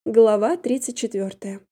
Глава 34.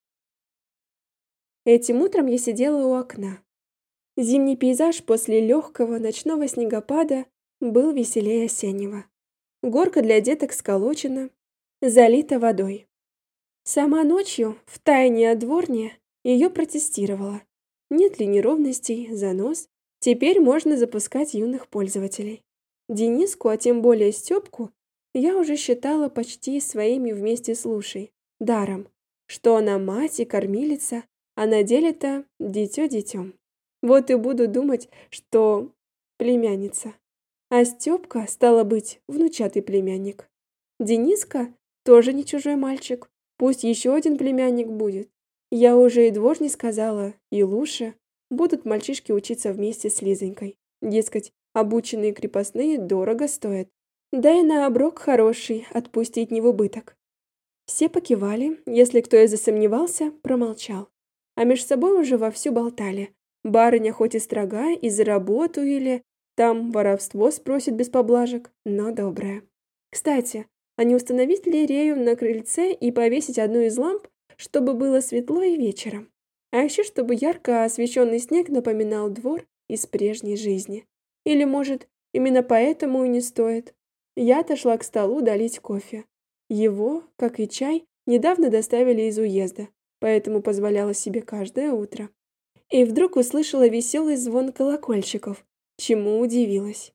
Этим утром я сидела у окна. Зимний пейзаж после легкого ночного снегопада был веселее осеннего. Горка для деток сколочена, залита водой. Сама ночью, втайне от дворни, ее протестировала. Нет ли неровностей, занос, теперь можно запускать юных пользователей. Дениску, а тем более Степку, я уже считала почти своими вместе с Лушей. Даром, что она мать и кормилица, а на деле-то дитё детем. Вот и буду думать, что племянница. А Степка, стало быть, внучатый племянник. Дениска тоже не чужой мальчик, пусть еще один племянник будет. Я уже и дворне сказала, и Луше, будут мальчишки учиться вместе с Лизонькой. Дескать, обученные крепостные дорого стоят. Да и на оброк хороший, отпустить не в убыток. Все покивали, если кто и засомневался, промолчал. А меж собой уже вовсю болтали. Барыня хоть и строга, и за работу или там воровство спросит без поблажек, но добрая. Кстати, а не установить ли Рею на крыльце и повесить одну из ламп, чтобы было светло и вечером? А еще чтобы ярко освещенный снег напоминал двор из прежней жизни. Или, может, именно поэтому и не стоит. Я отошла к столу долить кофе. Его, как и чай, недавно доставили из уезда, поэтому позволяла себе каждое утро. И вдруг услышала веселый звон колокольчиков, чему удивилась.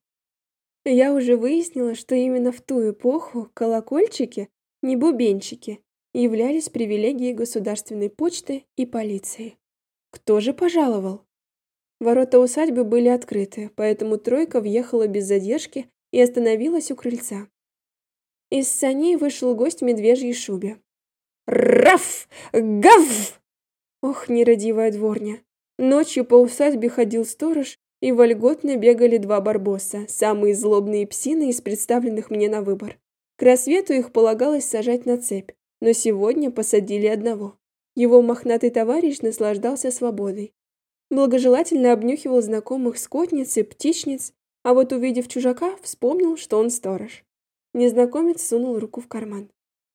Я уже выяснила, что именно в ту эпоху колокольчики, не бубенчики, являлись привилегией государственной почты и полиции. Кто же пожаловал? Ворота усадьбы были открыты, поэтому тройка въехала без задержки и остановилась у крыльца. Из саней вышел гость в медвежьей шубе. «Раф! Гав!» Ох, нерадивая дворня. Ночью по усадьбе ходил сторож, и вольготно бегали два барбоса, самые злобные псины из представленных мне на выбор. К рассвету их полагалось сажать на цепь, но сегодня посадили одного. Его мохнатый товарищ наслаждался свободой. Благожелательно обнюхивал знакомых скотниц и птичниц, а вот увидев чужака, вспомнил, что он сторож. Незнакомец сунул руку в карман.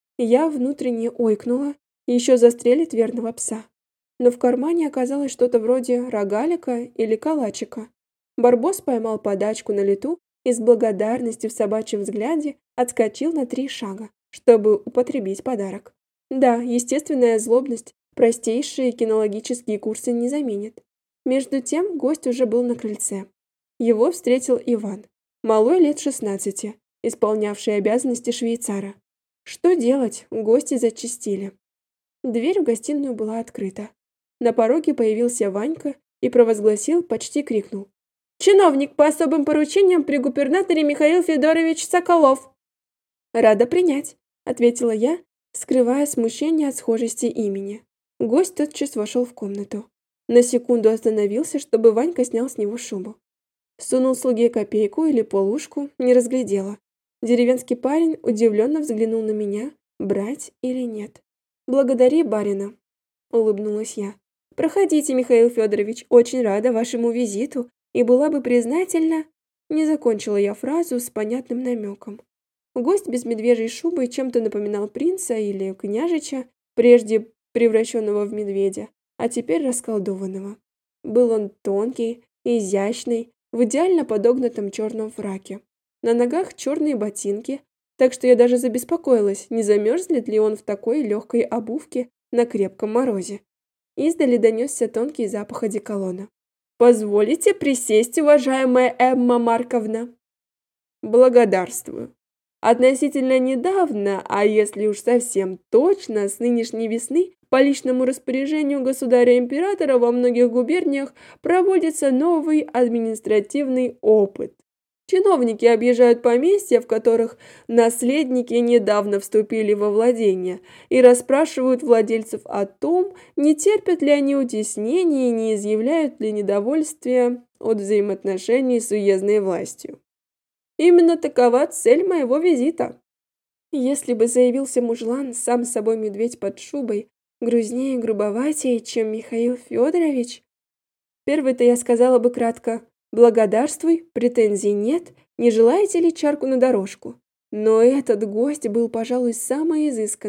Я внутренне ойкнула, еще застрелит верного пса. Но в кармане оказалось что-то вроде рогалика или калачика. Барбос поймал подачку на лету и с благодарностью в собачьем взгляде отскочил на 3 шага, чтобы употребить подарок. Да, естественная злобность простейшие кинологические курсы не заменит. Между тем гость уже был на крыльце. Его встретил Иван, малой лет 16, исполнявший обязанности швейцара. Что делать, гости зачастили. Дверь в гостиную была открыта. На пороге появился Ванька и провозгласил, почти крикнул: «Чиновник по особым поручениям при губернаторе Михаил Федорович Соколов!» «Рада принять», — ответила я, скрывая смущение от схожести имени. Гость тотчас вошел в комнату. На секунду остановился, чтобы Ванька снял с него шубу. Сунул слуге копейку или полушку, не разглядела. Деревенский парень удивленно взглянул на меня, брать или нет. «Благодари барина», — улыбнулась я. «Проходите, Михаил Федорович, очень рада вашему визиту и была бы признательна...» Не закончила я фразу с понятным намеком. Гость без медвежьей шубы чем-то напоминал принца или княжича, прежде превращенного в медведя, а теперь расколдованного. Был он тонкий, изящный, в идеально подогнутом черном фраке. На ногах черные ботинки, так что я даже забеспокоилась, не замерзнет ли он в такой легкой обувке на крепком морозе. Издали донесся тонкий запах одеколона. «Позволите присесть, уважаемая Эмма Марковна?» «Благодарствую. Относительно недавно, а если уж совсем точно, с нынешней весны, по личному распоряжению государя-императора во многих губерниях проводится новый административный опыт. Чиновники объезжают поместья, в которых наследники недавно вступили во владение, и расспрашивают владельцев о том, не терпят ли они утеснений и не изъявляют ли недовольствия от взаимоотношений с уездной властью. Именно такова цель моего визита». Если бы заявился мужлан, сам с собой медведь под шубой, грузнее и грубоватее, чем Михаил Федорович, первый-то я сказала бы кратко: «Благодарствуй, претензий нет, не желаете ли чарку на дорожку?» Но этот гость был, пожалуй, самое изысканное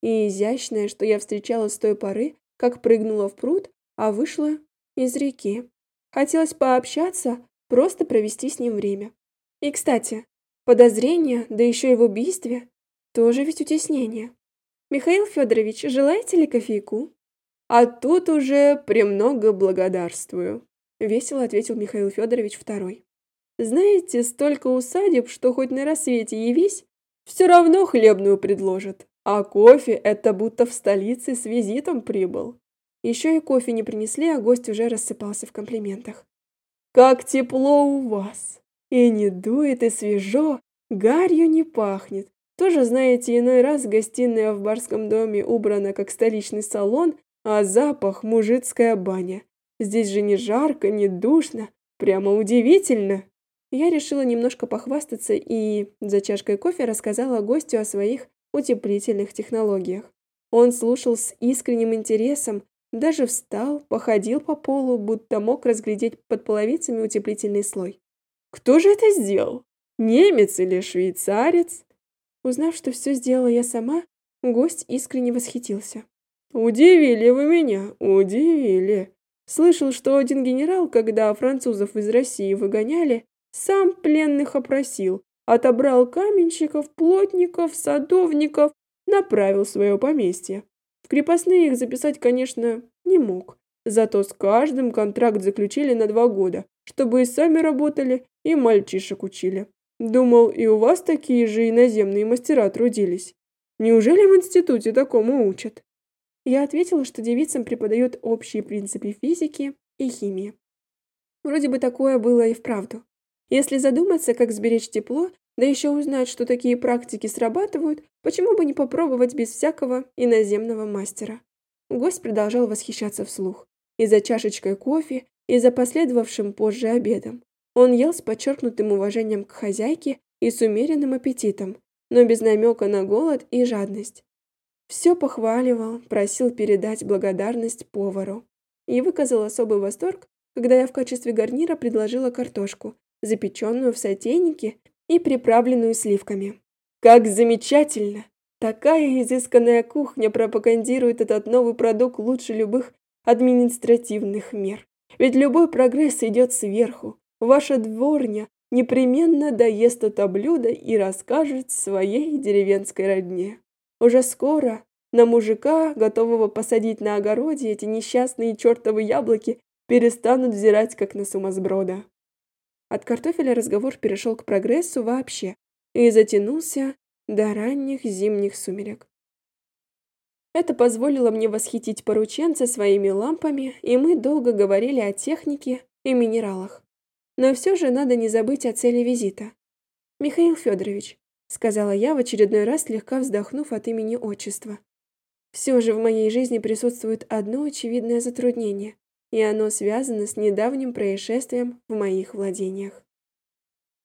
и изящная, что я встречала с той поры, как прыгнула в пруд, а вышла из реки. Хотелось пообщаться, просто провести с ним время. И, кстати, подозрение, да еще и в убийстве, тоже ведь утеснение. Михаил Федорович, желаете ли кофейку? А тут уже премного благодарствую, весело ответил Михаил Федорович второй. Знаете, столько усадеб, что хоть на рассвете явись, все равно хлебную предложат. А кофе — это будто в столице с визитом прибыл. Еще и кофе не принесли, а гость уже рассыпался в комплиментах. Как тепло у вас! И не дует, и свежо, гарью не пахнет. Тоже, знаете, иной раз гостиная в барском доме убрана, как столичный салон, а запах — мужицкая баня. Здесь же не жарко, не душно, прямо удивительно. Я решила немножко похвастаться и за чашкой кофе рассказала гостю о своих утеплительных технологиях. Он слушал с искренним интересом, даже встал, походил по полу, будто мог разглядеть под половицами утеплительный слой. «Кто же это сделал? Немец или швейцарец?» Узнав, что все сделала я сама, гость искренне восхитился. «Удивили вы меня, удивили. Слышал, что один генерал, когда французов из России выгоняли, сам пленных опросил, отобрал каменщиков, плотников, садовников, направил в свое поместье. В крепостные их записать, конечно, не мог, зато с каждым контракт заключили на 2 года, чтобы и сами работали, и мальчишек учили. Думал, и у вас такие же иноземные мастера трудились. Неужели в институте такому учат?» Я ответила, что девицам преподают общие принципы физики и химии. Вроде бы такое было и вправду. Если задуматься, как сберечь тепло, да еще узнать, что такие практики срабатывают, почему бы не попробовать без всякого иноземного мастера? Гость продолжал восхищаться вслух. И за чашечкой кофе, и за последовавшим позже обедом. Он ел с подчеркнутым уважением к хозяйке и с умеренным аппетитом, но без намека на голод и жадность. Все похваливал, просил передать благодарность повару. И выказал особый восторг, когда я в качестве гарнира предложила картошку, запеченную в сотейнике и приправленную сливками. Как замечательно! Такая изысканная кухня пропагандирует этот новый продукт лучше любых административных мер. Ведь любой прогресс идет сверху. Ваша дворня непременно доест это блюдо и расскажет своей деревенской родне. Уже скоро на мужика, готового посадить на огороде, эти несчастные чертовы яблоки перестанут взирать, как на сумасброда. От картофеля разговор перешел к прогрессу вообще и затянулся до ранних зимних сумерек. Это позволило мне восхитить порученца своими лампами, и мы долго говорили о технике и минералах. Но все же надо не забыть о цели визита. «Михаил Федорович», — сказала я, в очередной раз слегка вздохнув от имени отчества, «все же в моей жизни присутствует одно очевидное затруднение, и оно связано с недавним происшествием в моих владениях».